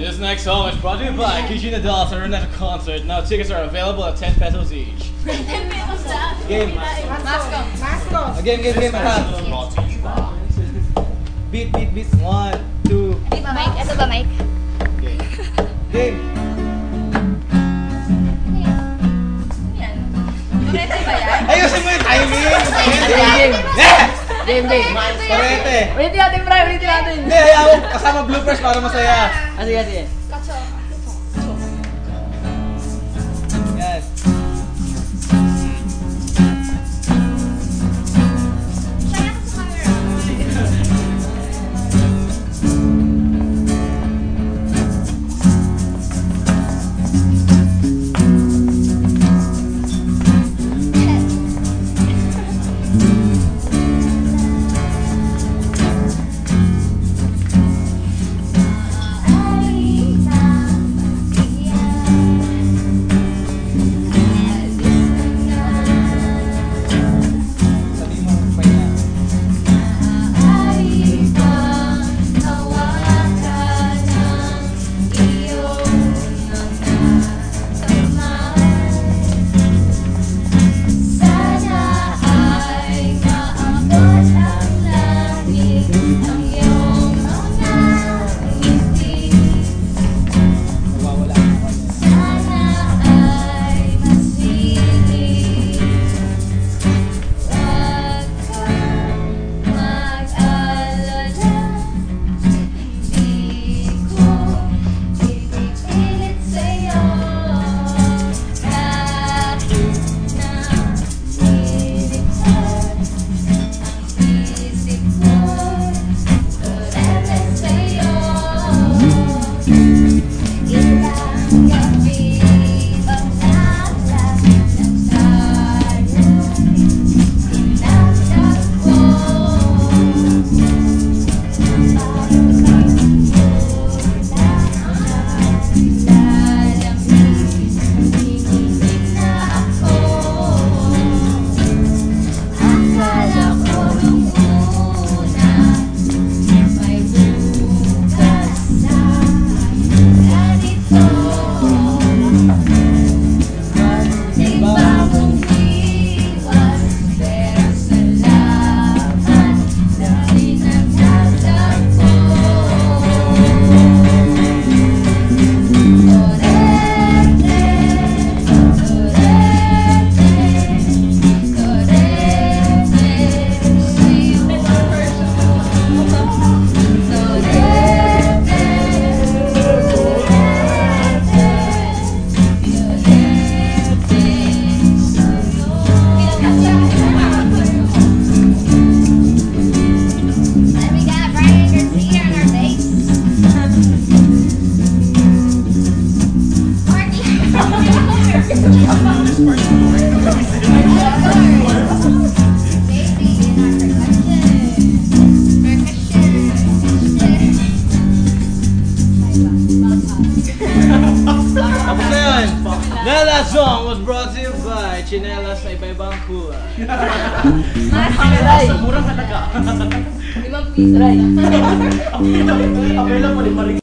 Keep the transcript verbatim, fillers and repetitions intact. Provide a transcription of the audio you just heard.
This next song is brought to you by Kijin Adults and Renata Concert. Now tickets are available at ten pesos each. ten pesos na? Game. Masco. Masco. Game, game, game. Beat, beat, beat. One, two. Di ba, Mike? Ito ba, Mike? Game. Game. Yan. Kurete ba yan? Ayusin mo yung timing. Game, Yeah! game, game. Parete. Ulitin natin, Bray. Ulitin natin. Hindi, ayaw mo kasama bloopers para masaya. Ah, sige, sige. Kacho. Yes. Saya ka sa camera. Tapos na yun. Now that song was brought to you by Chinelas sa iba-ibang kulay. Ray. Murang halaga. Limang piso, Ray. Available,